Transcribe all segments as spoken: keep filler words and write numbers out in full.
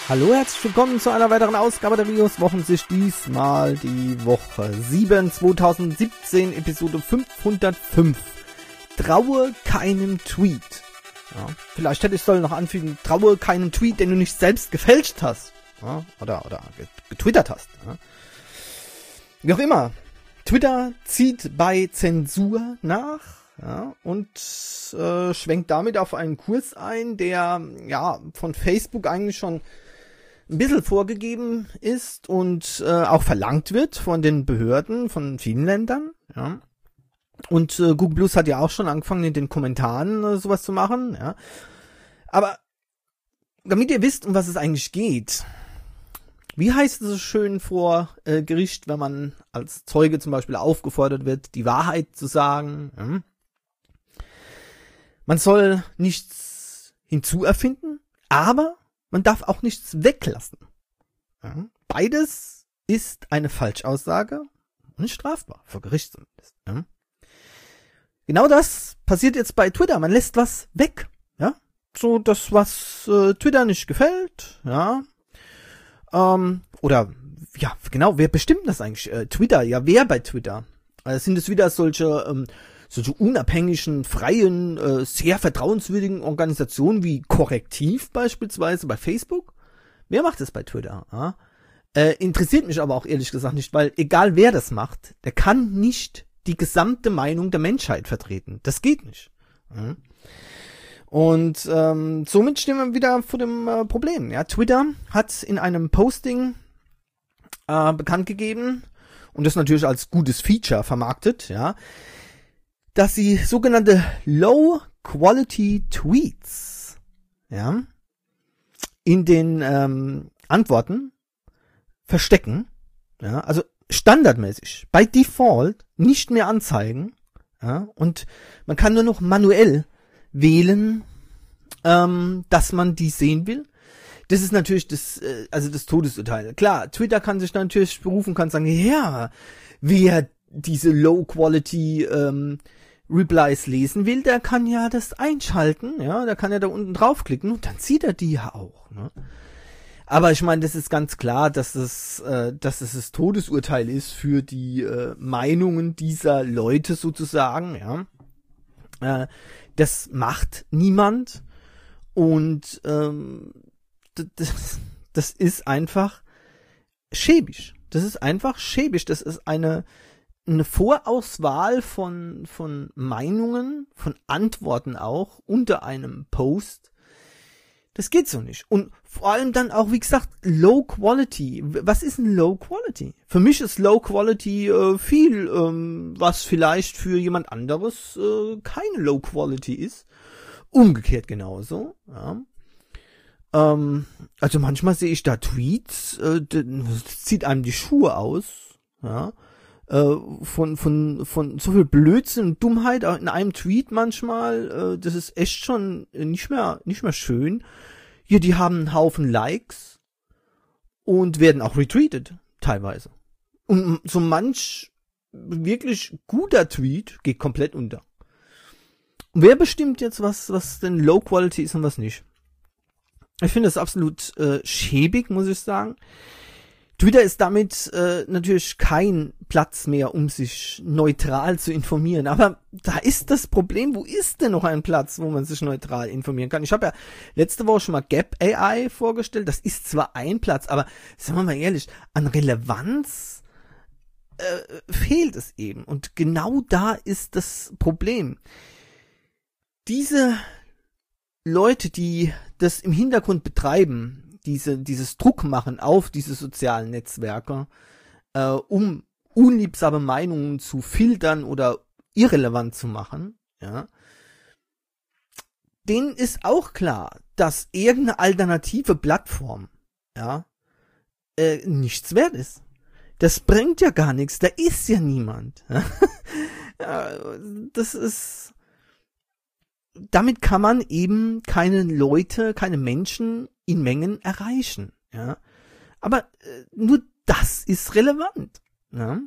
Hallo, herzlich willkommen zu einer weiteren Ausgabe der Videos Wochensicht. Diesmal die Woche sieben zweitausendsiebzehn, Episode fünfhundertfünf. Traue keinem Tweet. Ja, vielleicht hätte ich soll noch anfügen, traue keinem Tweet, den du nicht selbst gefälscht hast. Ja, oder oder getwittert hast. Ja. Wie auch immer. Twitter zieht bei Zensur nach. Ja, und äh, schwenkt damit auf einen Kurs ein, der ja von Facebook eigentlich schon ein bisschen vorgegeben ist und äh, auch verlangt wird von den Behörden von vielen Ländern. Ja. Und äh, Google Plus hat ja auch schon angefangen, in den Kommentaren äh, sowas zu machen. Ja. Aber damit ihr wisst, um was es eigentlich geht, wie heißt es so schön vor äh, Gericht, wenn man als Zeuge zum Beispiel aufgefordert wird, die Wahrheit zu sagen? Ja. Man soll nichts hinzuerfinden, aber man darf auch nichts weglassen. Ja. Beides ist eine Falschaussage und strafbar, vor Gericht zumindest. Ja. Genau das passiert jetzt bei Twitter. Man lässt was weg. Ja, so das, was äh, Twitter nicht gefällt. Ja, ähm, oder ja, genau. Wer bestimmt das eigentlich? Äh, Twitter. Ja, wer bei Twitter? Äh, sind es wieder solche ähm, solche unabhängigen, freien, äh, sehr vertrauenswürdigen Organisationen wie Korrektiv beispielsweise bei Facebook? Wer macht das bei Twitter? Ja? Äh, interessiert mich aber auch ehrlich gesagt nicht, weil egal wer das macht, der kann nicht die gesamte Meinung der Menschheit vertreten. Das geht nicht. Ja? Und ähm, somit stehen wir wieder vor dem äh, Problem. Ja? Twitter hat in einem Posting äh, bekannt gegeben und das natürlich als gutes Feature vermarktet, ja, dass sie sogenannte Low-Quality-Tweets, ja, in den ähm, Antworten verstecken, ja, also standardmäßig, by Default nicht mehr anzeigen, ja, und man kann nur noch manuell wählen, ähm, dass man die sehen will. Das ist natürlich das, äh, also das Todesurteil. Klar, Twitter kann sich natürlich berufen, kann sagen, ja, wer diese Low-Quality ähm, Replies lesen will, der kann ja das einschalten, ja, der kann ja da unten draufklicken und dann sieht er die ja auch, ne? Aber ich meine, das ist ganz klar, dass es, äh, dass es das Todesurteil ist für die äh, Meinungen dieser Leute sozusagen, ja. Äh, das macht niemand und ähm, das, das ist einfach schäbig. Das ist einfach schäbig. Das ist eine eine Vorauswahl von von Meinungen, von Antworten auch unter einem Post. Das geht so nicht. Und vor allem dann auch, wie gesagt, Low Quality. Was ist ein Low Quality? Für mich ist Low Quality äh, viel, ähm, was vielleicht für jemand anderes äh, keine Low Quality ist. Umgekehrt genauso. Ja. Ähm, also manchmal sehe ich da Tweets, äh, das zieht einem die Schuhe aus. Ja. Von, von, von so viel Blödsinn und Dummheit in einem Tweet manchmal, das ist echt schon nicht mehr, nicht mehr schön. Hier, die haben einen Haufen Likes und werden auch retweetet, teilweise. Und so manch wirklich guter Tweet geht komplett unter. Und wer bestimmt jetzt, was, was denn Low Quality ist und was nicht? Ich finde das absolut äh, schäbig, muss ich sagen. Twitter ist damit äh, natürlich kein Platz mehr, um sich neutral zu informieren. Aber da ist das Problem, wo ist denn noch ein Platz, wo man sich neutral informieren kann? Ich habe ja letzte Woche schon mal Gap A I vorgestellt. Das ist zwar ein Platz, aber sagen wir mal ehrlich, an Relevanz äh, fehlt es eben. Und genau da ist das Problem. Diese Leute, die das im Hintergrund betreiben, diese dieses Druck machen auf diese sozialen Netzwerke, äh, um unliebsame Meinungen zu filtern oder irrelevant zu machen, ja, denen ist auch klar, dass irgendeine alternative Plattform, ja, äh, nichts wert ist. Das bringt ja gar nichts, da ist ja niemand. Ja, das ist, damit kann man eben keine Leute, keine Menschen in Mengen erreichen, ja. Aber äh, nur das ist relevant, ja.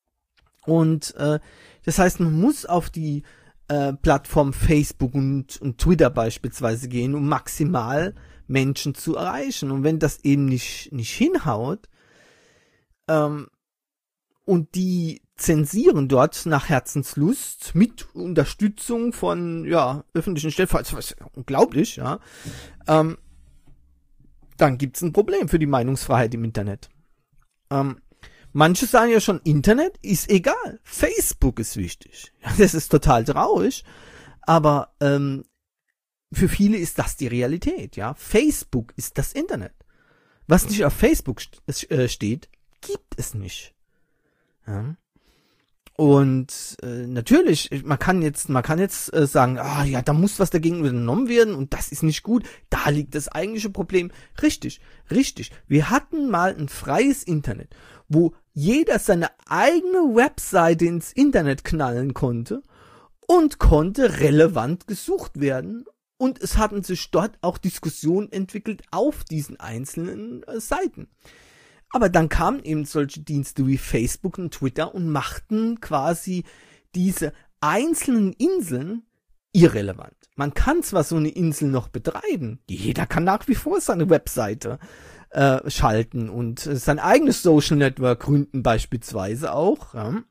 Und äh, das heißt, man muss auf die äh, Plattform Facebook und, und Twitter beispielsweise gehen, um maximal Menschen zu erreichen. Und wenn das eben nicht, nicht hinhaut, ähm, und die zensieren dort nach Herzenslust mit Unterstützung von, ja, öffentlichen Stellen, das ist unglaublich, ja, ähm, dann gibt's ein Problem für die Meinungsfreiheit im Internet. Ähm, manche sagen ja schon, Internet ist egal, Facebook ist wichtig. Ja, das ist total traurig, aber ähm, für viele ist das die Realität, ja. Facebook ist das Internet. Was nicht auf Facebook st- äh, steht, gibt es nicht. Ja. Und äh, natürlich, man kann jetzt, man kann jetzt äh, sagen, ah ja, da muss was dagegen unternommen werden und das ist nicht gut. Da liegt das eigentliche Problem. Richtig, richtig. Wir hatten mal ein freies Internet, wo jeder seine eigene Webseite ins Internet knallen konnte und konnte relevant gesucht werden. Und es hatten sich dort auch Diskussionen entwickelt auf diesen einzelnen äh, Seiten. Aber dann kamen eben solche Dienste wie Facebook und Twitter und machten quasi diese einzelnen Inseln irrelevant. Man kann zwar so eine Insel noch betreiben, jeder kann nach wie vor seine Webseite äh, schalten und äh, sein eigenes Social Network gründen beispielsweise auch. Ja.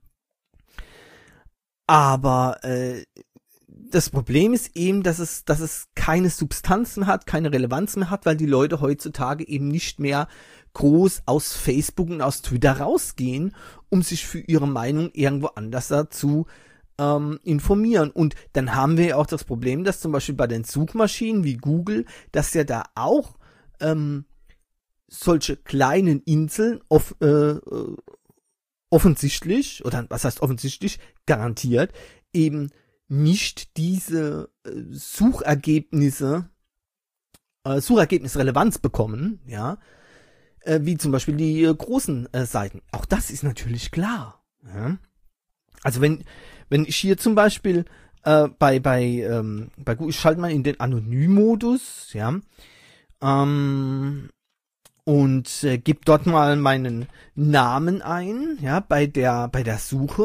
Aber äh, das Problem ist eben, dass es, dass es keine Substanzen hat, keine Relevanz mehr hat, weil die Leute heutzutage eben nicht mehr groß aus Facebook und aus Twitter rausgehen, um sich für ihre Meinung irgendwo anders dazu ähm, informieren. Und dann haben wir ja auch das Problem, dass zum Beispiel bei den Suchmaschinen wie Google, dass ja da auch ähm, solche kleinen Inseln off, äh, offensichtlich, oder was heißt offensichtlich, garantiert, eben nicht diese äh, Suchergebnisse, äh, Suchergebnisrelevanz bekommen, ja, äh, wie zum Beispiel die äh, großen äh, Seiten. Auch das ist natürlich klar. Ja? Also wenn wenn ich hier zum Beispiel äh, bei bei ähm, bei Google, ich schalte mal in den Anonym-Modus, ja, ähm, und äh, gebe dort mal meinen Namen ein, ja, bei der bei der Suche.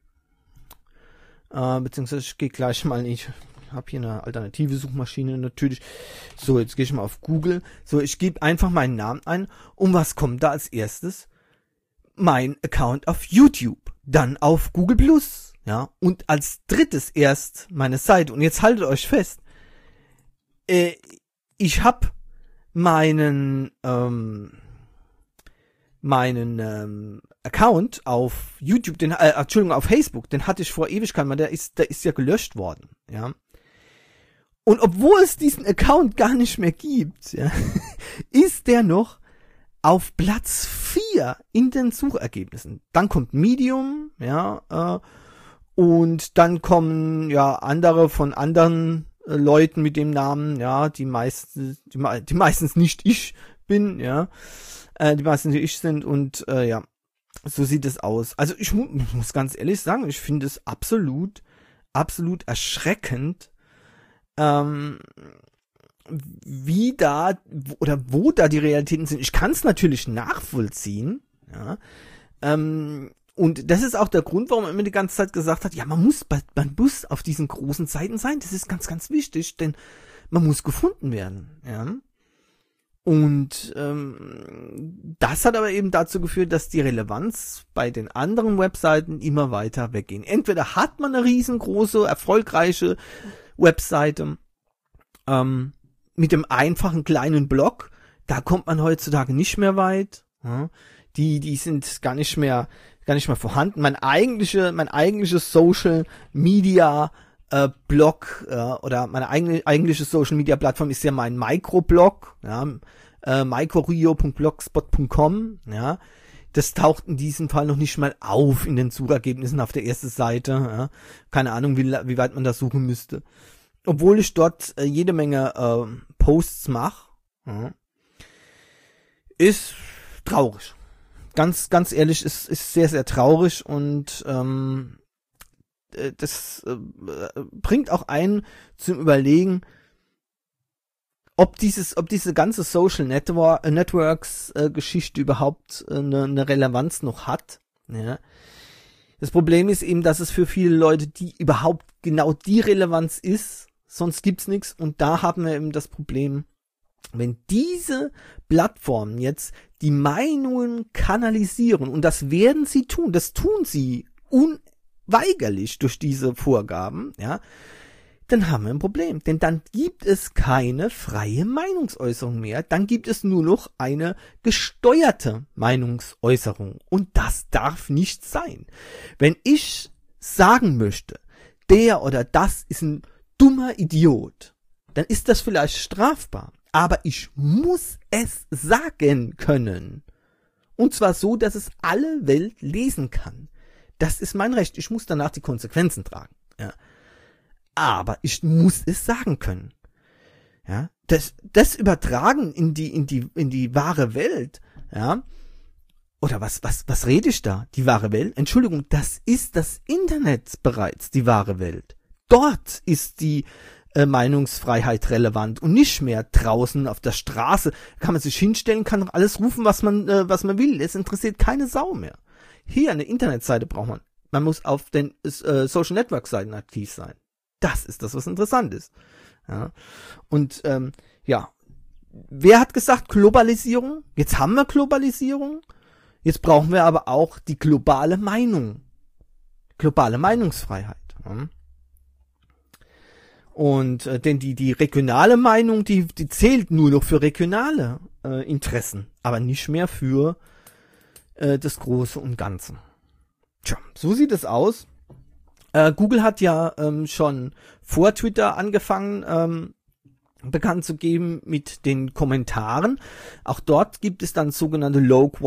Uh, beziehungsweise ich gehe gleich mal, ich habe hier eine alternative Suchmaschine natürlich. So, jetzt gehe ich mal auf Google. So, ich gebe einfach meinen Namen ein. Und was kommt da als erstes? Mein Account auf YouTube. Dann auf Google Plus. Ja, und als drittes erst meine Seite. Und jetzt haltet euch fest. Äh, ich habe meinen, ähm, meinen ähm, Account auf YouTube, den, äh, Entschuldigung, auf Facebook, den hatte ich vor Ewigkeit mal, der ist, der ist ja gelöscht worden, ja. Und obwohl es diesen Account gar nicht mehr gibt, ja, ist der noch auf Platz vier in den Suchergebnissen. Dann kommt Medium, ja, äh, und dann kommen ja andere von anderen äh, Leuten mit dem Namen, ja, die meisten, die, die meistens nicht ich bin, ja. Die meisten, die ich sind und äh, ja, so sieht es aus. Also ich mu- muss ganz ehrlich sagen, ich finde es absolut, absolut erschreckend, ähm, wie da oder wo da die Realitäten sind. Ich kann es natürlich nachvollziehen, ja, ähm, und das ist auch der Grund, warum man immer die ganze Zeit gesagt hat, ja, man muss bei, beim Bus auf diesen großen Seiten sein. Das ist ganz, ganz wichtig, denn man muss gefunden werden, ja. Und ähm, das hat aber eben dazu geführt, dass die Relevanz bei den anderen Webseiten immer weiter wegging. Entweder hat man eine riesengroße, erfolgreiche Webseite ähm, mit dem einfachen kleinen Blog, da kommt man heutzutage nicht mehr weit. Ja? Die, die sind gar nicht mehr, gar nicht mehr vorhanden. Mein eigentliche, mein eigentliches Social Media Äh, Blog äh, oder meine eigene eigentliche Social Media Plattform ist ja mein Microblog, ja, äh, microrio punkt blogspot punkt com, ja. Das taucht in diesem Fall noch nicht mal auf in den Suchergebnissen auf der ersten Seite, ja. Keine Ahnung, wie, wie weit man da suchen müsste. Obwohl ich dort äh, jede Menge äh, Posts mache, ja. Ist traurig. Ganz, ganz ehrlich, ist, ist sehr, sehr traurig und ähm, das äh, bringt auch einen zum Überlegen, ob dieses, ob diese ganze Social Network, Networks äh, Geschichte überhaupt äh, eine, eine Relevanz noch hat. Ja. Das Problem ist eben, dass es für viele Leute, die überhaupt genau die Relevanz ist, sonst gibt's nichts. Und da haben wir eben das Problem, wenn diese Plattformen jetzt die Meinungen kanalisieren, und das werden sie tun, das tun sie unweigerlich durch diese Vorgaben, ja, dann haben wir ein Problem. Denn dann gibt es keine freie Meinungsäußerung mehr. Dann gibt es nur noch eine gesteuerte Meinungsäußerung. Und das darf nicht sein. Wenn ich sagen möchte, der oder das ist ein dummer Idiot, dann ist das vielleicht strafbar. Aber ich muss es sagen können. Und zwar so, dass es alle Welt lesen kann. Das ist mein Recht. Ich muss danach die Konsequenzen tragen. Ja. Aber ich muss es sagen können. Ja, das, das übertragen in die, in die, in die wahre Welt, ja. Oder was, was, was rede ich da? Die wahre Welt? Entschuldigung, das ist das Internet bereits, die wahre Welt. Dort ist die äh, Meinungsfreiheit relevant und nicht mehr draußen auf der Straße. Kann man sich hinstellen, kann alles rufen, was man, äh, was man will. Es interessiert keine Sau mehr. Hier eine Internetseite braucht man. Man muss auf den äh, Social Network Seiten aktiv sein. Das ist das, was interessant ist. Ja. Und ähm, ja, wer hat gesagt Globalisierung? Jetzt haben wir Globalisierung. Jetzt brauchen wir aber auch die globale Meinung. Globale Meinungsfreiheit. Ja. Und äh, denn die die regionale Meinung, die die zählt nur noch für regionale äh, Interessen, aber nicht mehr für äh, das Große und Ganze. Tja, so sieht es aus. Äh, Google hat ja ähm, schon vor Twitter angefangen, ähm, bekannt zu geben mit den Kommentaren. Auch dort gibt es dann sogenannte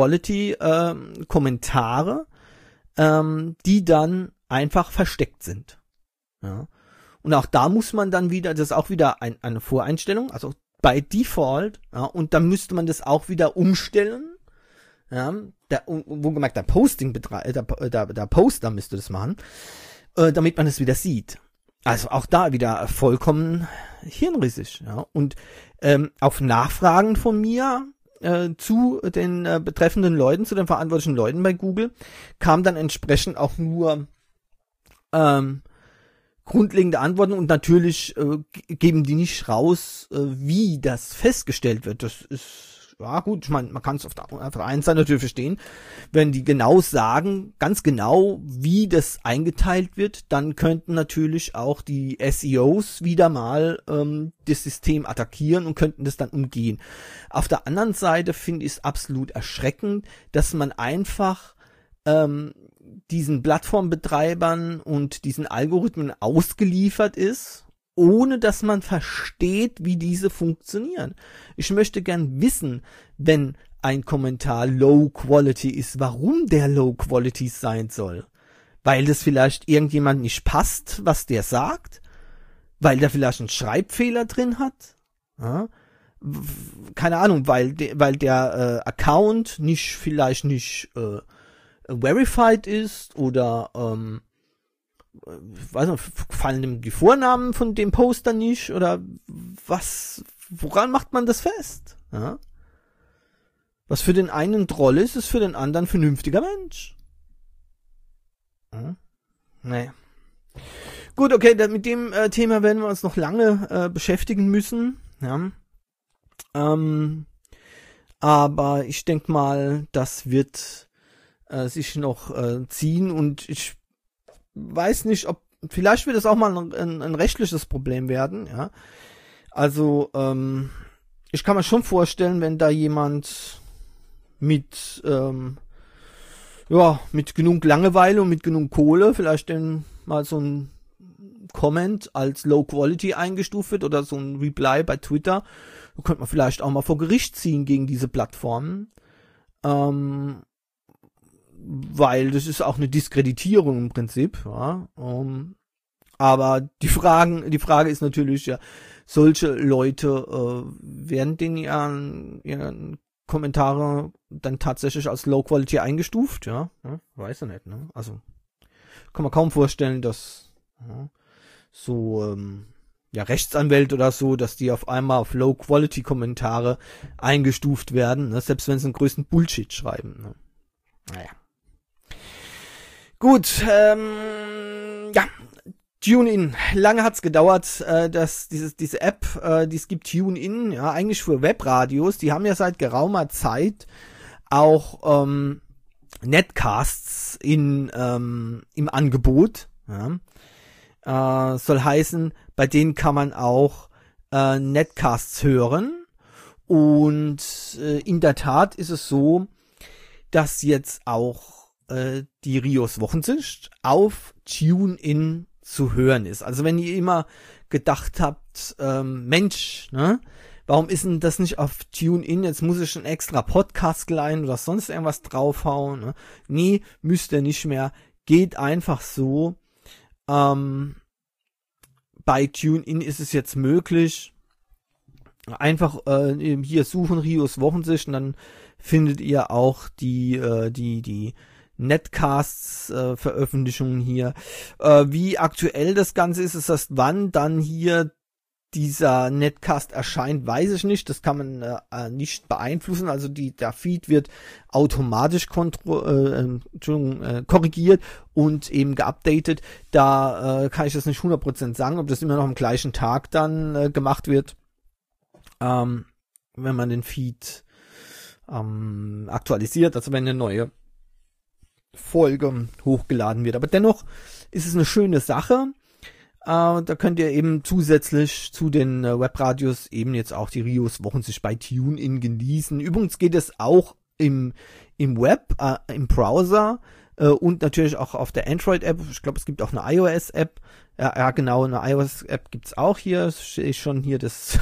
Low-Quality-Kommentare, ähm, die dann einfach versteckt sind. Ja. Und auch da muss man dann wieder, das ist auch wieder ein, eine Voreinstellung, also bei Default, ja, und dann müsste man das auch wieder umstellen. Ja, der, wo gemerkt, der Posting, der, der, der Poster müsste das machen, damit man es wieder sieht. Also auch da wieder vollkommen hirnrissig. Ja. Und ähm, auf Nachfragen von mir äh, zu den äh, betreffenden Leuten, zu den verantwortlichen Leuten bei Google, kam dann entsprechend auch nur ähm, grundlegende Antworten und natürlich äh, geben die nicht raus, äh, wie das festgestellt wird. Das ist ja gut, ich meine, man kann es auf der, auf der einen Seite natürlich verstehen, wenn die genau sagen, ganz genau, wie das eingeteilt wird, dann könnten natürlich auch die S E Os wieder mal ähm, das System attackieren und könnten das dann umgehen. Auf der anderen Seite finde ich es absolut erschreckend, dass man einfach ähm, diesen Plattformbetreibern und diesen Algorithmen ausgeliefert ist, ohne dass man versteht, wie diese funktionieren. Ich möchte gern wissen, wenn ein Kommentar Low Quality ist, warum der Low Quality sein soll. Weil das vielleicht irgendjemand nicht passt, was der sagt? Weil der vielleicht einen Schreibfehler drin hat? Ja? Keine Ahnung, weil, de, weil der äh, Account nicht vielleicht nicht äh, verified ist oder ähm, ich weiß nicht, fallen dem die Vornamen von dem Poster nicht oder was, woran macht man das fest? Ja? Was für den einen ein Troll ist, ist für den anderen ein vernünftiger Mensch. Ja? Nee. Gut, okay, da, mit dem äh, Thema werden wir uns noch lange äh, beschäftigen müssen. Ja? Ähm, aber ich denke mal, das wird äh, sich noch äh, ziehen und ich weiß nicht, ob, vielleicht wird es auch mal ein, ein, ein rechtliches Problem werden, ja. Also, ähm, ich kann mir schon vorstellen, wenn da jemand mit, ähm, ja, mit genug Langeweile und mit genug Kohle vielleicht dann mal so ein Comment als Low Quality eingestuft wird oder so ein Reply bei Twitter, da könnte man vielleicht auch mal vor Gericht ziehen gegen diese Plattformen. Ähm, weil das ist auch eine Diskreditierung im Prinzip, ja. Um, aber die Fragen, die Frage ist natürlich, ja, solche Leute äh, werden den ihren, ihren Kommentare dann tatsächlich als Low Quality eingestuft, ja, ja weiß ich nicht, ne? Also kann man kaum vorstellen, dass ja, so ähm, ja Rechtsanwälte oder so, dass die auf einmal auf Low Quality Kommentare eingestuft werden, ne? Selbst wenn sie den größten Bullshit schreiben, ne? Naja. Gut, ähm, ja, TuneIn. Lange hat's gedauert, äh, dass dieses, diese App, äh, die es gibt, TuneIn, ja, eigentlich für Webradios, die haben ja seit geraumer Zeit auch ähm, Netcasts in ähm, im Angebot. Ja. Äh, soll heißen, bei denen kann man auch äh, Netcasts hören. Und äh, in der Tat ist es so, dass jetzt auch äh, die Rios Wochensicht auf TuneIn zu hören ist. Also wenn ihr immer gedacht habt, ähm, Mensch, ne, warum ist denn das nicht auf TuneIn? Jetzt muss ich einen extra Podcast leihen oder sonst irgendwas draufhauen. Ne? Nee, müsst ihr nicht mehr. Geht einfach so. Ähm, bei TuneIn ist es jetzt möglich. Einfach äh, hier suchen Rios Wochensicht und dann findet ihr auch die äh, die die Netcasts äh, Veröffentlichungen hier. Äh, wie aktuell das Ganze ist, ist das wann dann hier dieser Netcast erscheint, weiß ich nicht. Das kann man äh, nicht beeinflussen. Also die der Feed wird automatisch kontro äh, Entschuldigung, äh, korrigiert und eben geupdatet. Da äh, kann ich das nicht hundert Prozent sagen, ob das immer noch am gleichen Tag dann äh, gemacht wird. Ähm, wenn man den Feed ähm, aktualisiert, also wenn eine neue Folge hochgeladen wird. Aber dennoch ist es eine schöne Sache. Äh, da könnt ihr eben zusätzlich zu den äh, Webradios eben jetzt auch die Rios Wochensicht bei TuneIn genießen. Übrigens geht es auch im, im Web, äh, im Browser äh, und natürlich auch auf der Android-App. Ich glaube, es gibt auch eine iOS-App. Ja, ja genau, eine iOS-App gibt's auch hier. Das ist schon hier das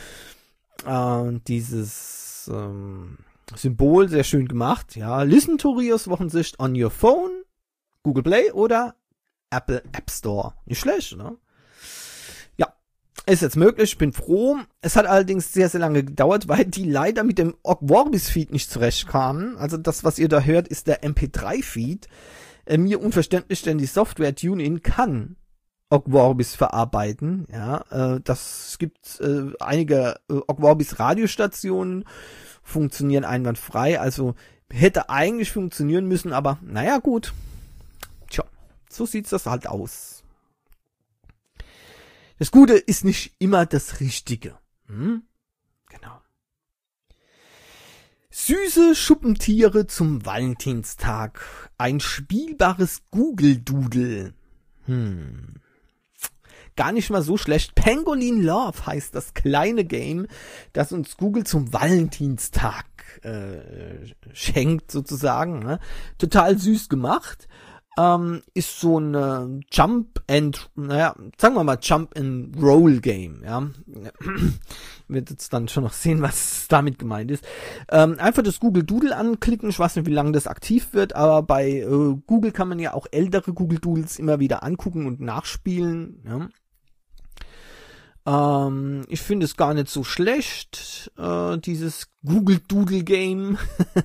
äh, dieses ähm, Symbol, sehr schön gemacht. Ja, listen to Rios Wochensicht on your phone, Google Play oder Apple App Store. Nicht schlecht, ne? Ja, ist jetzt möglich. Ich bin froh. Es hat allerdings sehr, sehr lange gedauert, weil die leider mit dem Ogg Vorbis Feed nicht zurechtkamen. Also das, was ihr da hört, ist der M P drei Feed. Äh, mir unverständlich, denn die Software TuneIn kann Ogg Vorbis verarbeiten. Ja, äh, das es gibt äh, einige äh, Ogg Vorbis Radiostationen, funktionieren einwandfrei. Also hätte eigentlich funktionieren müssen, aber naja, gut. Tja, so sieht's das halt aus. Das Gute ist nicht immer das Richtige. Hm? Genau. Süße Schuppentiere zum Valentinstag. Ein spielbares Google-Doodle. Hm. Gar nicht mal so schlecht. Pangolin Love heißt das kleine Game, das uns Google zum Valentinstag äh, schenkt sozusagen. Ne? Total süß gemacht. Ähm, ist so ein äh, Jump and, naja, sagen wir mal Jump and Roll Game. Ja, wird jetzt dann schon noch sehen, was damit gemeint ist. Ähm, einfach das Google Doodle anklicken. Ich weiß nicht, wie lange das aktiv wird, aber bei äh, Google kann man ja auch ältere Google Doodles immer wieder angucken und nachspielen. Ja. Ähm, ich finde es gar nicht so schlecht, äh, dieses Google Doodle Game.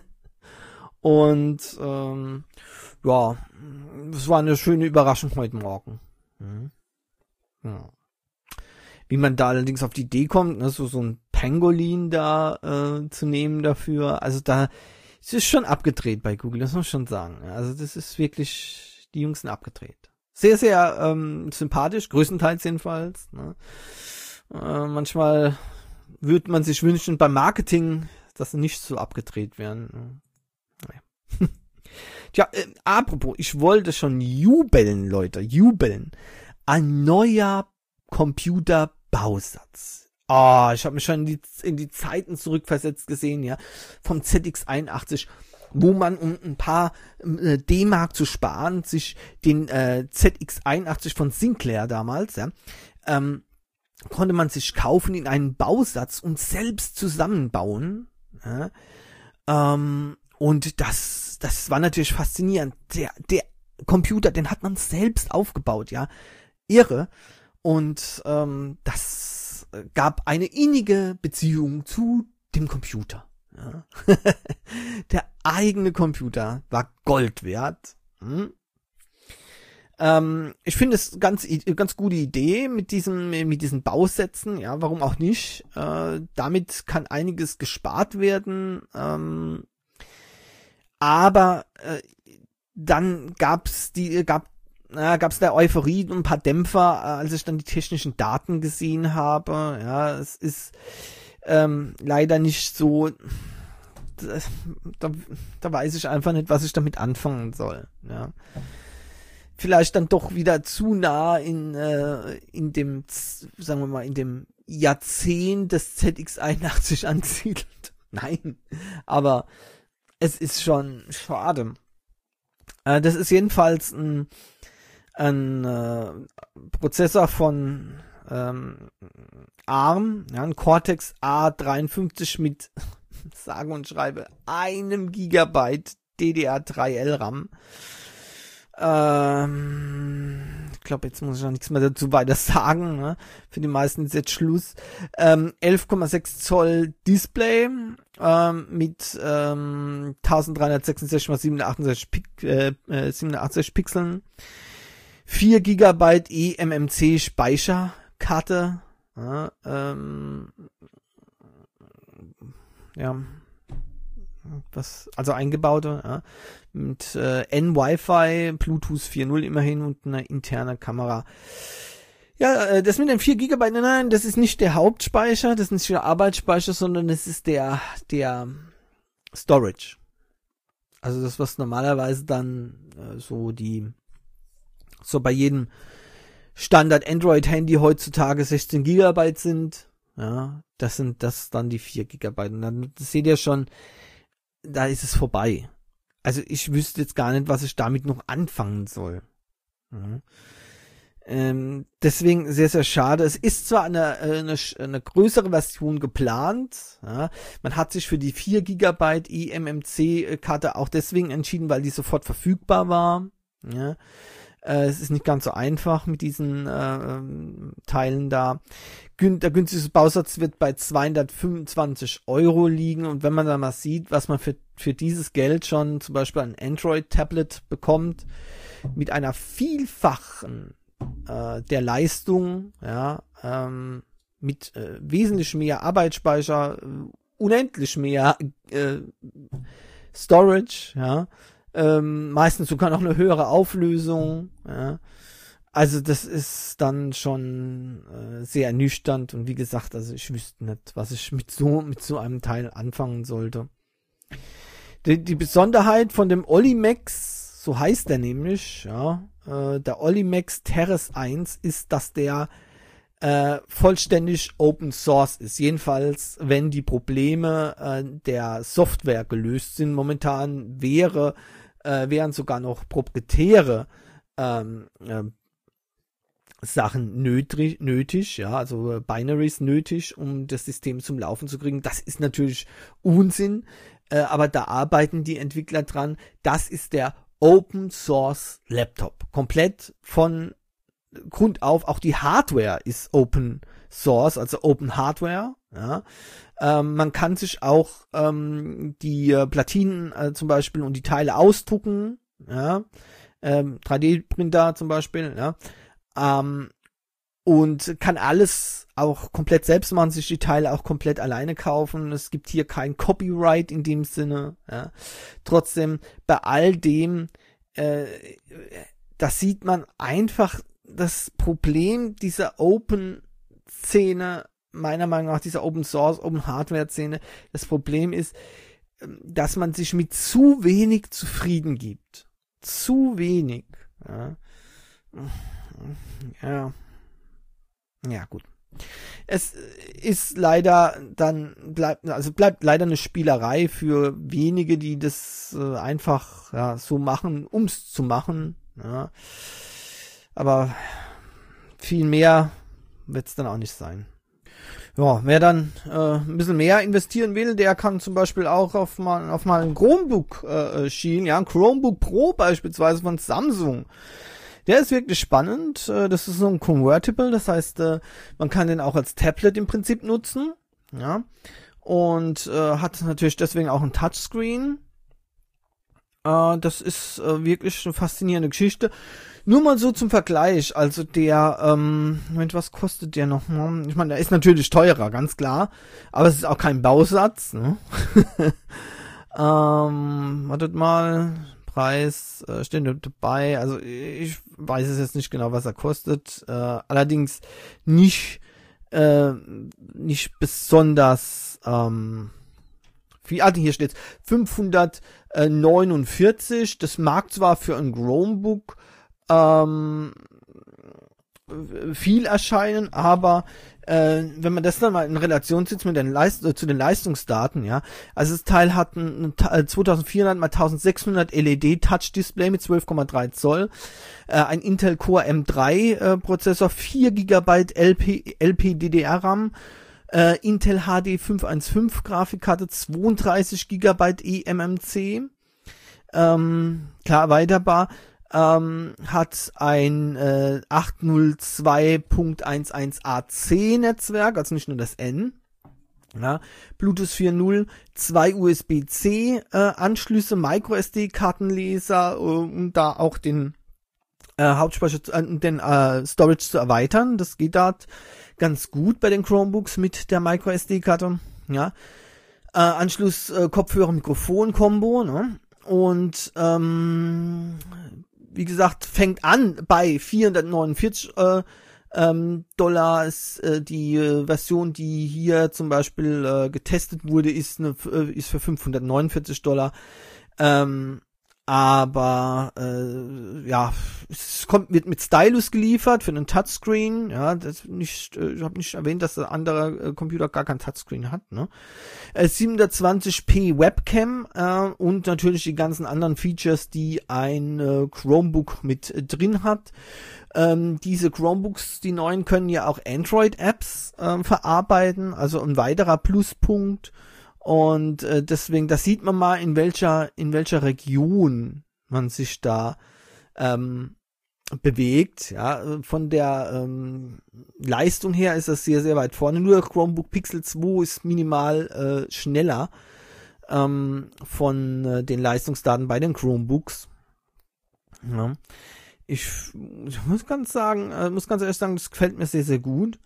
Und ähm, ja, es war eine schöne Überraschung heute Morgen. Mhm. Ja. Wie man da allerdings auf die Idee kommt, ne, so, so ein Pangolin da äh, zu nehmen dafür, also da es ist schon abgedreht bei Google, das muss man schon sagen. Also das ist wirklich, die Jungs sind abgedreht. Sehr, sehr ähm, sympathisch, größtenteils jedenfalls. Ne? Äh, manchmal würde man sich wünschen beim Marketing, dass sie nicht so abgedreht werden. Naja. Tja, äh, apropos, ich wollte schon jubeln, Leute, jubeln. Ein neuer Computerbausatz. Ah, oh, ich habe mich schon in die, in die Zeiten zurückversetzt gesehen, ja, vom Z X einundachtzig, wo man, um ein paar äh, D-Mark zu sparen, sich den äh, Z X einundachtzig von Sinclair damals, ja, ähm, konnte man sich kaufen in einen Bausatz und selbst zusammenbauen. Ja, ähm, und das, das war natürlich faszinierend. Der, der Computer, den hat man selbst aufgebaut, ja, irre. Und ähm, das gab eine innige Beziehung zu dem Computer. Ja. Der eigene Computer war Gold wert. Hm. Ähm, ich finde es ganz ganz gute Idee mit diesem mit diesen Bausätzen. Ja, warum auch nicht? Äh, damit kann einiges gespart werden. Ähm, aber äh, dann gab's die gab na, gab es da Euphorie und ein paar Dämpfer, als ich dann die technischen Daten gesehen habe. Ja, es ist ähm, leider nicht so, da, da weiß ich einfach nicht, was ich damit anfangen soll. Ja. Vielleicht dann doch wieder zu nah in äh, in dem, sagen wir mal, in dem Jahrzehnt des Z X einundachtzig angesiedelt. Nein, aber es ist schon schade. Äh, das ist jedenfalls ein, ein äh, Prozessor von ähm, ARM, ja, ein Cortex A dreiundfünfzig mit sage und schreibe einem Gigabyte D D R drei L RAM. Ähm, ich glaube, jetzt muss ich noch nichts mehr dazu weiter sagen. Ne? Für die meisten ist jetzt Schluss. Ähm, elf Komma sechs Zoll Display ähm, mit ähm, eintausenddreihundertsechsundsechzig mal siebenhundertachtundsechzig, Pik äh, siebenhundertachtzig Pixeln. vier Gigabyte E M M C Speicherkarte. Ja, ähm, ja, was, also eingebaute, ja, mit äh, N-Wi-Fi, Bluetooth vier Punkt null immerhin und eine interne Kamera. Ja, äh, das mit den vier Gigabyte, nein, nein, das ist nicht der Hauptspeicher, das ist nicht der Arbeitsspeicher, sondern das ist der, der Storage. Also das, was normalerweise dann äh, so die, so bei jedem Standard Android-Handy heutzutage sechzehn Gigabyte sind, ja, das sind das dann die vier Gigabyte. Und dann seht ihr schon, da ist es vorbei. Also ich wüsste jetzt gar nicht, was ich damit noch anfangen soll. Ja. Ähm, deswegen sehr, sehr schade. Es ist zwar eine, eine, eine größere Version geplant. Ja. Man hat sich für die vier Gigabyte E M M C-Karte auch deswegen entschieden, weil die sofort verfügbar war. Ja. Äh, es ist nicht ganz so einfach mit diesen äh, Teilen da. Gün- der günstigste Bausatz wird bei zweihundertfünfundzwanzig Euro liegen. Und wenn man da mal sieht, was man für, für dieses Geld schon zum Beispiel ein Android-Tablet bekommt, mit einer vielfachen äh, der Leistung, ja, ähm, mit äh, wesentlich mehr Arbeitsspeicher, äh, unendlich mehr äh, Storage, ja, ähm, meistens sogar noch eine höhere Auflösung, ja. Also das ist dann schon äh, sehr ernüchternd und wie gesagt, also ich wüsste nicht, was ich mit so mit so einem Teil anfangen sollte. Die, die Besonderheit von dem Olimex, so heißt der nämlich, ja, äh, der Olimex Terrace eins ist, dass der äh, vollständig Open Source ist. Jedenfalls, wenn die Probleme äh, der Software gelöst sind. Momentan wäre äh, wären sogar noch proprietäre ähm, äh, Sachen nötig, nötig, ja, also Binaries nötig, um das System zum Laufen zu kriegen. Das ist natürlich Unsinn, äh, aber da arbeiten die Entwickler dran. Das ist der Open Source Laptop. Komplett von Grund auf, auch die Hardware ist Open Source, also Open Hardware, ja. Ähm, man kann sich auch ähm, die äh, Platinen äh, zum Beispiel und die Teile ausdrucken, ja. Ähm, drei D-Printer zum Beispiel, ja. Ähm, und kann alles auch komplett selbst machen, sich die Teile auch komplett alleine kaufen. Es gibt hier kein Copyright in dem Sinne. Ja. Trotzdem, bei all dem, äh, das sieht man einfach das Problem dieser Open-Szene, meiner Meinung nach dieser Open-Source, Open-Hardware-Szene. Das Problem ist, dass man sich mit zu wenig zufrieden gibt. Zu wenig. Ja. Ja. Ja, gut. Es ist leider dann, bleibt, also bleibt leider eine Spielerei für wenige, die das äh, einfach ja, so machen, ums zu machen. Ja. Aber viel mehr wird es dann auch nicht sein. Ja, wer dann äh, ein bisschen mehr investieren will, der kann zum Beispiel auch auf mal auf mal ein Chromebook äh, schielen, ja, ein Chromebook Pro beispielsweise von Samsung. Der ist wirklich spannend. Das ist so ein Convertible, das heißt, man kann den auch als Tablet im Prinzip nutzen, ja, und äh, hat natürlich deswegen auch ein Touchscreen. Äh, das ist äh, wirklich eine faszinierende Geschichte. Nur mal so zum Vergleich, also der, ähm, Moment, was kostet der nochmal? Ich meine, der ist natürlich teurer, ganz klar, aber es ist auch kein Bausatz, ne? ähm, wartet mal, Preis äh, steht dabei. Also ich weiß es jetzt nicht genau, was er kostet. Äh, allerdings nicht äh, nicht besonders ähm, viel. Also hier steht fünfhundertneunundvierzig. Das mag zwar für ein Chromebook ähm, viel erscheinen, aber äh, wenn man das dann mal in Relation setzt mit den Leist äh, zu den Leistungsdaten, ja, also das Teil hat ein, ein zweitausendvierhundert mal eintausendsechshundert L E D Touch Display mit zwölf Komma drei Zoll, äh, ein Intel Core M drei äh, Prozessor, vier Gigabyte L P D D R RAM, äh, Intel H D fünfhundertfünfzehn Grafikkarte, zweiunddreißig Gigabyte E M M C, ähm, klar erweiterbar. Ähm, hat ein äh, achthundertzwei Punkt elf A C Netzwerk, also nicht nur das N, ja, Bluetooth vier Punkt null, zwei U S B C äh, Anschlüsse, Micro S D Kartenleser, äh, um da auch den äh, Hauptspeicher, äh, den äh, Storage zu erweitern. Das geht da ganz gut bei den Chromebooks mit der Micro S D Karte, ja. Äh, Anschluss äh, Kopfhörer Mikrofon Kombo, ne? Und ähm, wie gesagt, fängt an bei vierhundertneunundvierzig äh, ähm, Dollar. Ist, äh, die äh, Version, die hier zum Beispiel äh, getestet wurde, ist, eine, äh, ist für fünfhundertneunundvierzig Dollar. Ähm, aber äh, ja, es kommt wird mit Stylus geliefert für einen Touchscreen. Ja, das nicht, äh, ich habe nicht erwähnt, dass der andere äh, Computer gar kein Touchscreen hat. Ne, äh, siebenhundertzwanzig p Webcam äh, und natürlich die ganzen anderen Features, die ein äh, Chromebook mit äh, drin hat. Ähm, diese Chromebooks, die neuen, können ja auch Android-Apps äh, verarbeiten, also ein weiterer Pluspunkt. Und äh, deswegen, da sieht man mal, in welcher in welcher Region man sich da ähm, bewegt. Ja, von der ähm, Leistung her ist das sehr, sehr weit vorne. Nur Chromebook Pixel zwei ist minimal äh, schneller ähm, von äh, den Leistungsdaten bei den Chromebooks. Ja. Ich, ich muss ganz sagen, äh, muss ganz ehrlich sagen, das gefällt mir sehr, sehr gut.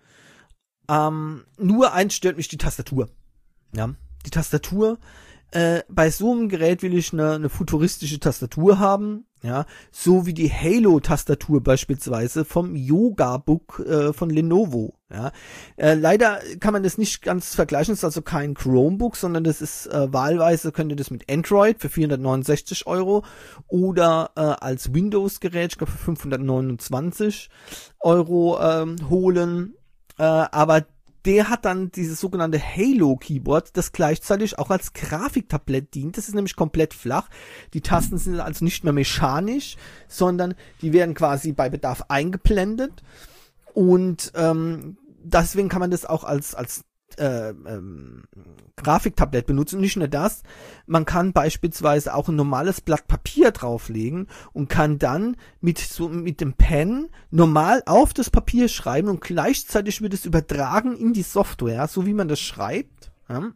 Ähm, nur eins stört mich, die Tastatur. Ja. Die Tastatur, äh, bei so einem Gerät will ich eine, eine futuristische Tastatur haben, ja, so wie die Halo-Tastatur beispielsweise vom Yoga-Book äh, von Lenovo, ja. Äh, leider kann man das nicht ganz vergleichen, es ist also kein Chromebook, sondern das ist äh, wahlweise, könnt ihr das mit Android für vierhundertneunundsechzig Euro oder äh, als Windows-Gerät, ich glaube für fünfhundertneunundzwanzig Euro ähm, holen, äh, aber der hat dann dieses sogenannte Halo-Keyboard, das gleichzeitig auch als Grafiktablett dient. Das ist nämlich komplett flach. Die Tasten sind also nicht mehr mechanisch, sondern die werden quasi bei Bedarf eingeblendet. Und ähm, deswegen kann man das auch als als äh, ähm, Grafiktablett benutzen. Und nicht nur das, man kann beispielsweise auch ein normales Blatt Papier drauflegen und kann dann mit so mit dem Pen normal auf das Papier schreiben und gleichzeitig wird es übertragen in die Software, so wie man das schreibt. Ja.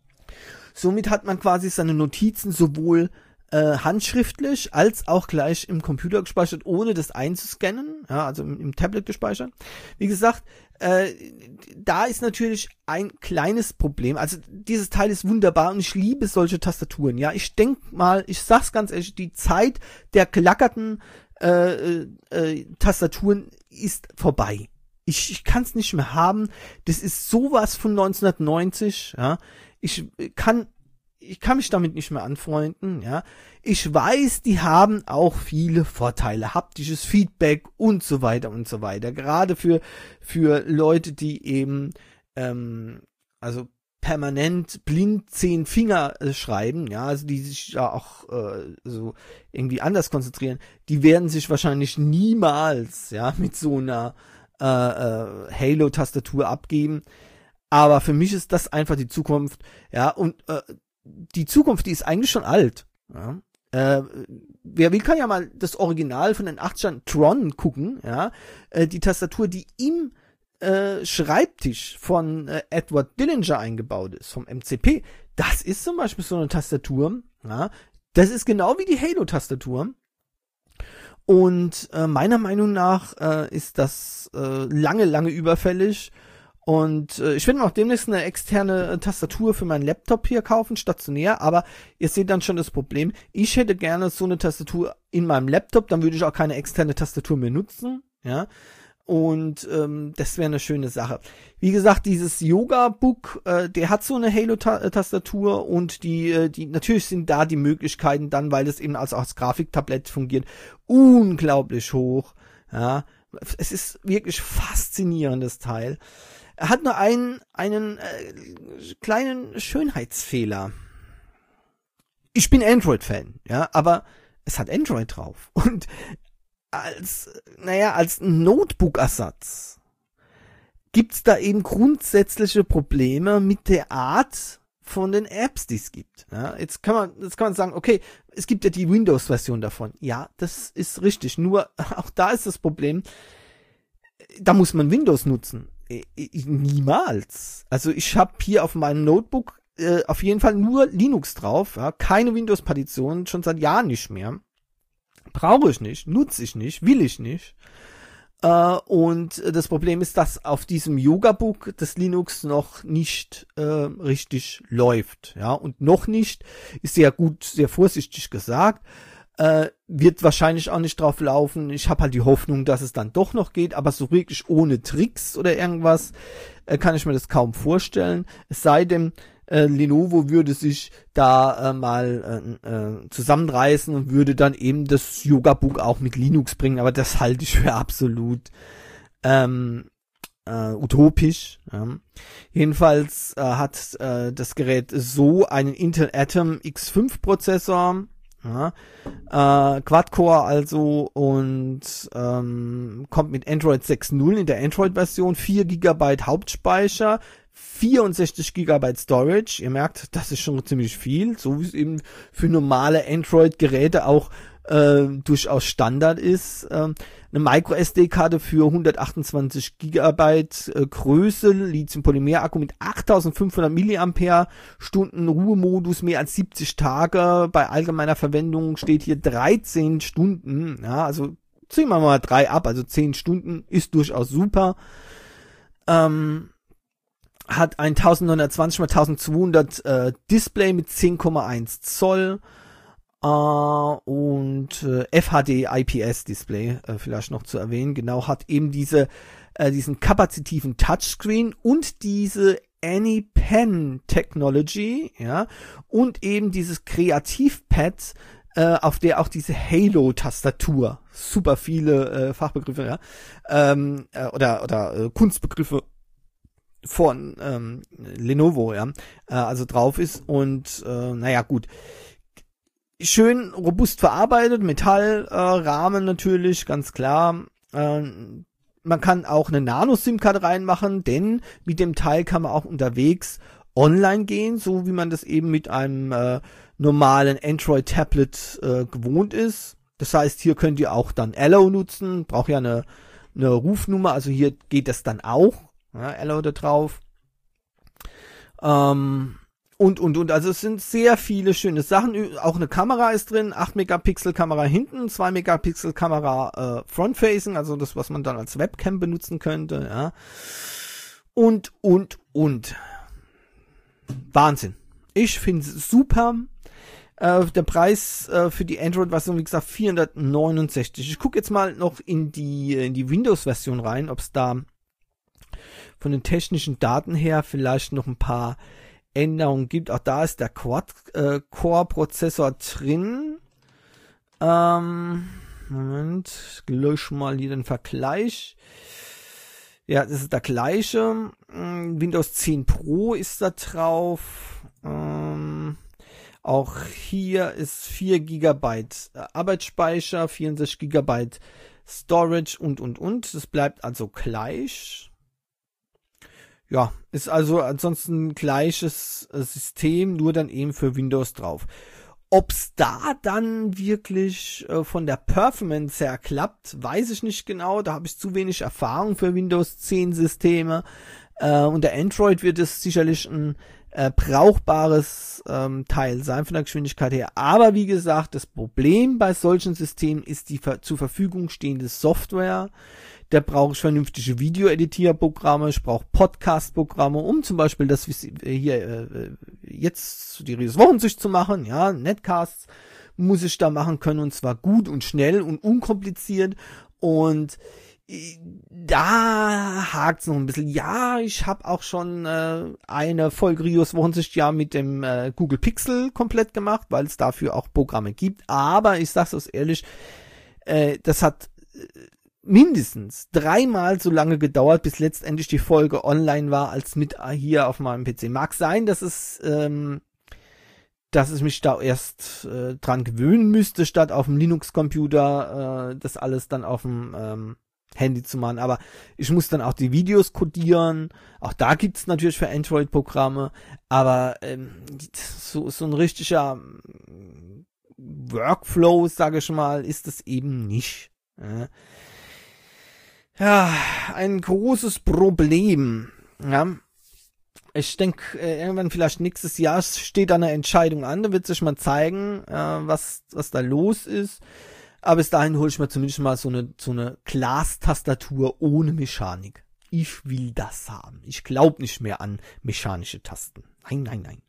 Somit hat man quasi seine Notizen sowohl äh, handschriftlich als auch gleich im Computer gespeichert, ohne das einzuscannen, ja, also im, im Tablet gespeichert. Wie gesagt, äh, da ist natürlich ein kleines Problem. Also dieses Teil ist wunderbar und ich liebe solche Tastaturen. Ja, ich denk mal, ich sag's ganz ehrlich, die Zeit der gelackerten äh, äh, Tastaturen ist vorbei. Ich, ich kann es nicht mehr haben. Das ist sowas von neunzehnhundertneunzig. Ja, ich kann Ich kann mich damit nicht mehr anfreunden, ja. Ich weiß, die haben auch viele Vorteile, haptisches Feedback und so weiter und so weiter. Gerade für für Leute, die eben ähm, also permanent blind zehn Finger äh, schreiben, ja, also die sich ja auch äh, so irgendwie anders konzentrieren, die werden sich wahrscheinlich niemals, ja, mit so einer äh, äh, Halo-Tastatur abgeben. Aber für mich ist das einfach die Zukunft, ja, und äh, die Zukunft, die ist eigentlich schon alt. Ja. Äh, wer will, kann ja mal das Original von den achtzigern Tron gucken. Ja. Äh, die Tastatur, die im äh, Schreibtisch von äh, Edward Dillinger eingebaut ist, vom M C P, das ist zum Beispiel so eine Tastatur. Ja. Das ist genau wie die Halo-Tastatur. Und äh, meiner Meinung nach äh, ist das äh, lange, lange überfällig. Und äh, ich werde mir auch demnächst eine externe äh, Tastatur für meinen Laptop hier kaufen, stationär, aber ihr seht dann schon das Problem. Ich hätte gerne so eine Tastatur in meinem Laptop, dann würde ich auch keine externe Tastatur mehr nutzen, ja. Und ähm, das wäre eine schöne Sache. Wie gesagt, dieses Yoga-Book, äh, der hat so eine Halo-Tastatur und die, äh, die natürlich sind da die Möglichkeiten dann, weil es eben als, als Grafiktablett fungiert, unglaublich hoch. Ja, es ist wirklich faszinierendes Teil. Er hat nur einen einen äh, kleinen Schönheitsfehler. Ich bin Android-Fan, ja, aber es hat Android drauf und als, naja, als Notebook-Ersatz gibt's da eben grundsätzliche Probleme mit der Art von den Apps, die es gibt. Ja, jetzt kann man, jetzt kann man sagen, okay, es gibt ja die Windows-Version davon. Ja, das ist richtig. Nur auch da ist das Problem, da muss man Windows nutzen. Niemals. Also ich habe hier auf meinem Notebook äh, auf jeden Fall nur Linux drauf, ja, keine Windows-Partition, schon seit Jahren nicht mehr. Brauche ich nicht, nutze ich nicht, will ich nicht. Äh, und das Problem ist, dass auf diesem Yoga-Book das Linux noch nicht äh, richtig läuft. Ja, und noch nicht, ist sehr gut, sehr vorsichtig gesagt, äh, wird wahrscheinlich auch nicht drauf laufen. Ich habe halt die Hoffnung, dass es dann doch noch geht, aber so wirklich ohne Tricks oder irgendwas äh, kann ich mir das kaum vorstellen. Es sei denn, Äh, Lenovo würde sich da äh, mal äh, äh, zusammenreißen und würde dann eben das Yoga-Book auch mit Linux bringen, aber das halte ich für absolut ähm, äh, utopisch. Ja. Jedenfalls äh, hat äh, das Gerät so einen Intel Atom X fünf Prozessor, ja, äh, Quad-Core also, und ähm, kommt mit Android sechs Punkt null in der Android-Version, vier Gigabyte Hauptspeicher, vierundsechzig Gigabyte Storage. Ihr merkt, das ist schon ziemlich viel, so wie es eben für normale Android-Geräte auch äh, durchaus Standard ist. Ähm, eine Micro S D-Karte für hundertachtundzwanzig Gigabyte äh, Größe, Lithium-Polymer-Akku mit achttausendfünfhundert Milliampere-Stunden, Ruhemodus mehr als siebzig Tage. Bei allgemeiner Verwendung steht hier dreizehn Stunden. Ja, also ziehen wir mal drei ab, also zehn Stunden ist durchaus super. Ähm, hat ein neunzehnhundertzwanzig mal zwölfhundert äh, Display mit zehn Komma eins Zoll äh, und äh, F H D I P S Display, äh, vielleicht noch zu erwähnen. Genau, hat eben diese äh, diesen kapazitiven Touchscreen und diese AnyPen Technology, ja, und eben dieses Kreativpad, äh, auf der auch diese Halo-Tastatur, super viele äh, Fachbegriffe, ja, ähm, äh, oder oder äh, Kunstbegriffe von ähm, Lenovo, ja, äh, also drauf ist. Und äh, naja, gut, schön robust verarbeitet, Metallrahmen äh, natürlich, ganz klar. Äh, man kann auch eine Nano-SIM-Karte reinmachen, denn mit dem Teil kann man auch unterwegs online gehen, so wie man das eben mit einem äh, normalen Android-Tablet äh, gewohnt ist. Das heißt, hier könnt ihr auch dann Allo nutzen, braucht ja eine, eine Rufnummer, also hier geht das dann auch. Ja, Allo da drauf. Ähm, und, und, und. Also es sind sehr viele schöne Sachen. Auch eine Kamera ist drin. acht Megapixel Kamera hinten, zwei Megapixel Kamera äh, Front-Facing, also das, was man dann als Webcam benutzen könnte. Ja. Und, und, und. Wahnsinn. Ich finde es super. Äh, der Preis äh, für die Android-Version, wie gesagt, vierhundertneunundsechzig. Ich gucke jetzt mal noch in die, in die Windows-Version rein, ob es da von den technischen Daten her vielleicht noch ein paar Änderungen gibt. Auch da ist der Quad-Core-Prozessor drin. Ähm, Moment, ich lösche mal hier den Vergleich. Ja, das ist der gleiche. Windows zehn Pro ist da drauf. Ähm, auch hier ist vier Gigabyte Arbeitsspeicher, vierundsechzig Gigabyte Storage und, und, und. Das bleibt also gleich. Ja, ist also ansonsten ein gleiches äh, System, nur dann eben für Windows drauf. Ob's da dann wirklich äh, von der Performance her klappt, weiß ich nicht genau. Da habe ich zu wenig Erfahrung für Windows zehn Systeme. Äh, unter Android wird es sicherlich ein äh, brauchbares ähm, Teil sein von der Geschwindigkeit her. Aber wie gesagt, das Problem bei solchen Systemen ist die ver- zur Verfügung stehende Software, Da brauche ich vernünftige Video-Editierprogramme, ich brauche Podcast-Programme, um zum Beispiel das hier äh, jetzt die Wochenschicht zu machen, ja, Netcasts muss ich da machen können und zwar gut und schnell und unkompliziert und da hakt's noch ein bisschen. Ja, ich habe auch schon äh, eine Folge Rios Wochensicht ja mit dem äh, Google Pixel komplett gemacht, weil es dafür auch Programme gibt. Aber ich sag's euch ehrlich, äh, das hat äh, mindestens dreimal so lange gedauert, bis letztendlich die Folge online war, als mit hier auf meinem P C. Mag sein, dass es ähm, dass ich mich da erst äh, dran gewöhnen müsste, statt auf dem Linux-Computer äh, das alles dann auf dem ähm, Handy zu machen, aber ich muss dann auch die Videos codieren, auch da gibt's natürlich für Android-Programme, aber ähm, so, so ein richtiger Workflow, sage ich mal, ist es eben nicht. Ja, ja, ein großes Problem. Ja, ich denke, irgendwann vielleicht nächstes Jahr steht da eine Entscheidung an, da wird sich mal zeigen, äh, was was da los ist. Aber bis dahin hole ich mir zumindest mal so eine so eine Glas-Tastatur ohne Mechanik. Ich will das haben. Ich glaube nicht mehr an mechanische Tasten. Nein, nein, nein.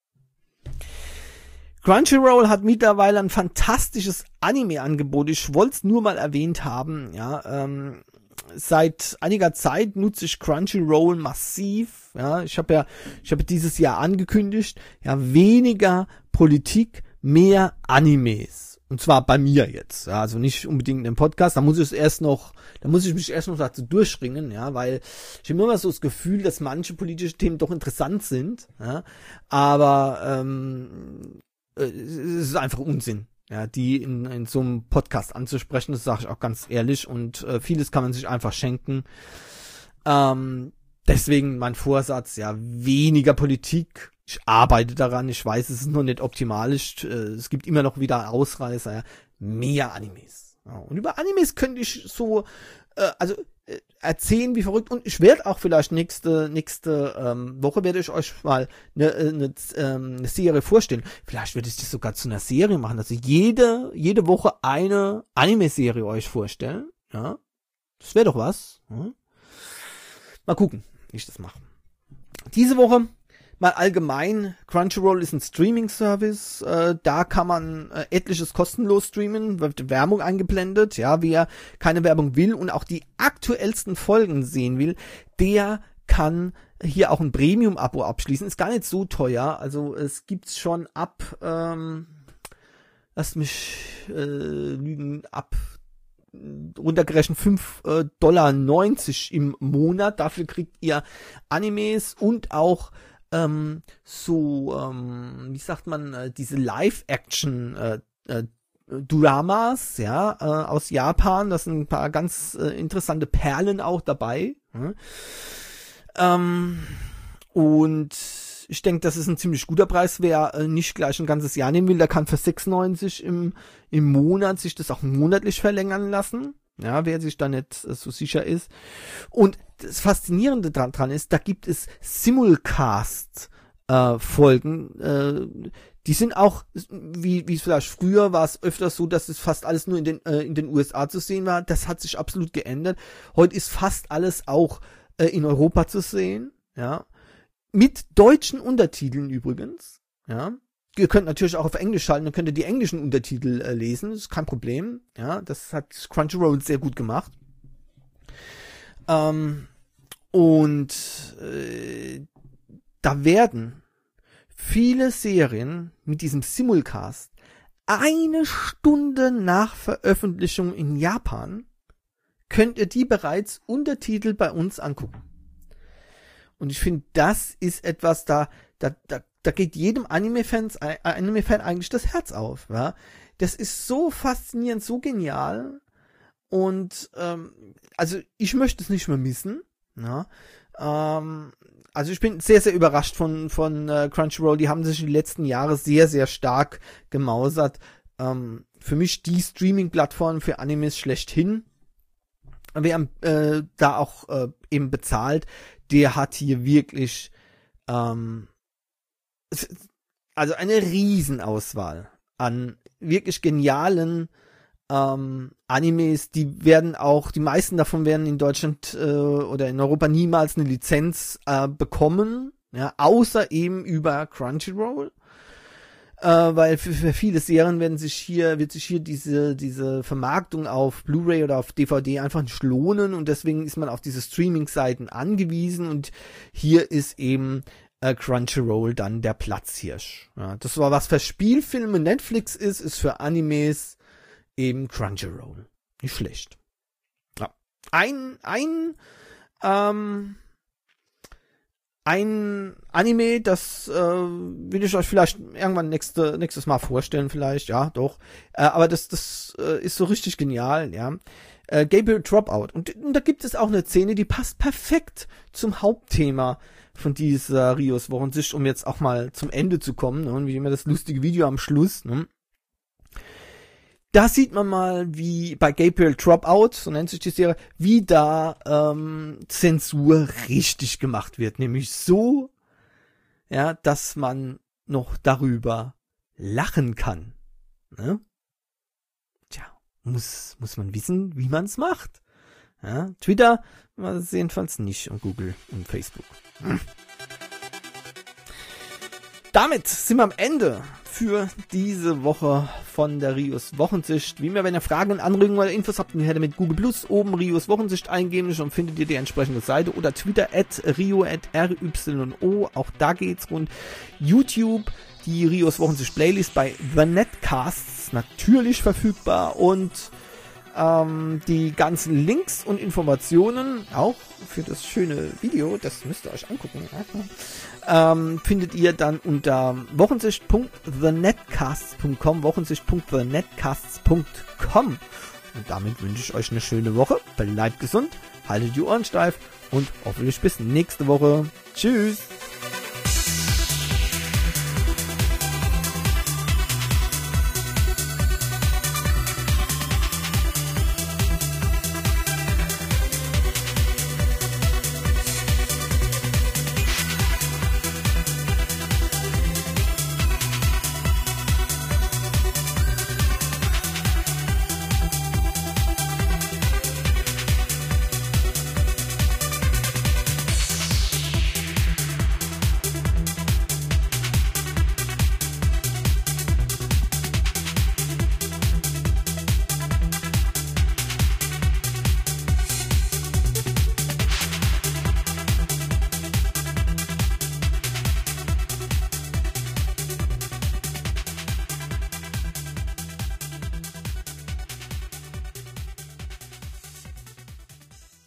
Crunchyroll hat mittlerweile ein fantastisches Anime-Angebot. Ich wollte es nur mal erwähnt haben. Ja, ähm, seit einiger Zeit nutze ich Crunchyroll massiv. Ja, ich habe ja, ich habe dieses Jahr angekündigt, ja, weniger Politik, mehr Animes. Und zwar bei mir jetzt, ja, also nicht unbedingt im Podcast, da muss ich es erst noch, da muss ich mich erst noch dazu durchringen, ja, weil ich habe immer so das Gefühl, dass manche politische Themen doch interessant sind, ja, aber ähm, es ist einfach Unsinn, ja, die in, in so einem Podcast anzusprechen, das sage ich auch ganz ehrlich und äh, vieles kann man sich einfach schenken. Ähm, deswegen mein Vorsatz, ja, weniger Politik. Ich arbeite daran, ich weiß, es ist noch nicht optimal, ich, äh, es gibt immer noch wieder Ausreißer, ja. Mehr Animes. Ja, und über Animes könnte ich so, äh, also äh, erzählen wie verrückt und ich werde auch vielleicht nächste nächste ähm, Woche werde ich euch mal eine, eine, ähm, eine Serie vorstellen. Vielleicht werde ich das sogar zu einer Serie machen, also jede jede Woche eine Anime-Serie euch vorstellen. Ja, das wäre doch was. Ja? Mal gucken, wie ich das mache. Diese Woche mal allgemein, Crunchyroll ist ein Streaming-Service, äh, da kann man äh, etliches kostenlos streamen, wird Werbung eingeblendet, ja, wer keine Werbung will und auch die aktuellsten Folgen sehen will, der kann hier auch ein Premium-Abo abschließen, ist gar nicht so teuer, also es gibt's schon ab, ähm, lasst mich äh, lügen, ab runtergerechnet fünf Dollar neunzig im Monat, dafür kriegt ihr Animes und auch Ähm, so, ähm, wie sagt man, äh, diese Live-Action äh, äh, Dramas, ja, äh, aus Japan, das sind ein paar ganz äh, interessante Perlen auch dabei. Hm? Ähm, und ich denke, das ist ein ziemlich guter Preis. Wer äh, nicht gleich ein ganzes Jahr nehmen will, der kann für sechs neunzig im, im Monat sich das auch monatlich verlängern lassen. Ja, wer sich da nicht äh, so sicher ist. Und das Faszinierende dran, dran ist, da gibt es Simulcast-Folgen, äh, die sind auch, wie wie es vielleicht früher war, es öfters so, dass es fast alles nur in den äh, in den U S A zu sehen war. Das hat sich absolut geändert. Heute ist fast alles auch äh, in Europa zu sehen, ja, mit deutschen Untertiteln übrigens, ja. Ihr könnt natürlich auch auf Englisch schalten, dann könnt ihr die englischen Untertitel äh, lesen, das ist kein Problem, ja, das hat Crunchyroll sehr gut gemacht. Ähm, und äh, da werden viele Serien mit diesem Simulcast eine Stunde nach Veröffentlichung in Japan könnt ihr die bereits Untertitel bei uns angucken. Und ich finde, das ist etwas, da, da, da, da geht jedem Anime-Fans, Anime-Fan eigentlich das Herz auf, ja. Das ist so faszinierend, so genial. Und, ähm, also, ich möchte es nicht mehr missen, ja. Ähm, also, ich bin sehr, sehr überrascht von, von äh, Crunchyroll. Die haben sich die letzten Jahre sehr, sehr stark gemausert. Ähm, für mich die Streaming-Plattform für Animes schlechthin. Wer äh, da auch äh, eben bezahlt, der hat hier wirklich ähm, also eine Riesenauswahl an wirklich genialen ähm, Animes, die werden auch, die meisten davon werden in Deutschland äh, oder in Europa niemals eine Lizenz äh, bekommen, ja, außer eben über Crunchyroll. Äh, weil für, für viele Serien werden sich hier, wird sich hier diese, diese Vermarktung auf Blu-ray oder auf D V D einfach nicht lohnen und deswegen ist man auf diese Streaming-Seiten angewiesen und hier ist eben äh, Crunchyroll dann der Platzhirsch. Ja, das war was für Spielfilme Netflix ist, ist für Animes eben Crunchyroll. Nicht schlecht. Ja. Ein, ein, ähm, Ein Anime, das äh, will ich euch vielleicht irgendwann nächste, nächstes Mal vorstellen, vielleicht, ja, doch. Äh, aber das, das äh, ist so richtig genial, ja. Äh, Gabriel Dropout. Und, und da gibt es auch eine Szene, die passt perfekt zum Hauptthema von dieser Rios Wochensicht, um jetzt auch mal zum Ende zu kommen, ne, und wie immer das lustige Video am Schluss, ne. Da sieht man mal, wie bei Gabriel Dropout, so nennt sich die Serie, wie da ähm, Zensur richtig gemacht wird. Nämlich so, ja, dass man noch darüber lachen kann. Ne? Tja, muss, muss man wissen, wie man es macht. Ja, Twitter war es jedenfalls nicht und Google und Facebook. Hm. Damit sind wir am Ende für diese Woche von der Rios Wochensicht. Wie immer, wenn ihr Fragen und Anregungen oder Infos habt, dann mit Google Plus oben Rios Wochensicht eingeben, schon findet ihr die entsprechende Seite oder Twitter at rio at r y o, auch da geht's rund. YouTube, die Rios Wochensicht Playlist bei The Netcasts natürlich verfügbar und ähm, die ganzen Links und Informationen auch für das schöne Video, das müsst ihr euch angucken, ähm, findet ihr dann unter wochensicht punkt the netcasts punkt com, wochensicht punkt the netcasts punkt com. Und damit wünsche ich euch eine schöne Woche, bleibt gesund, haltet die Ohren steif und hoffentlich bis nächste Woche. Tschüss!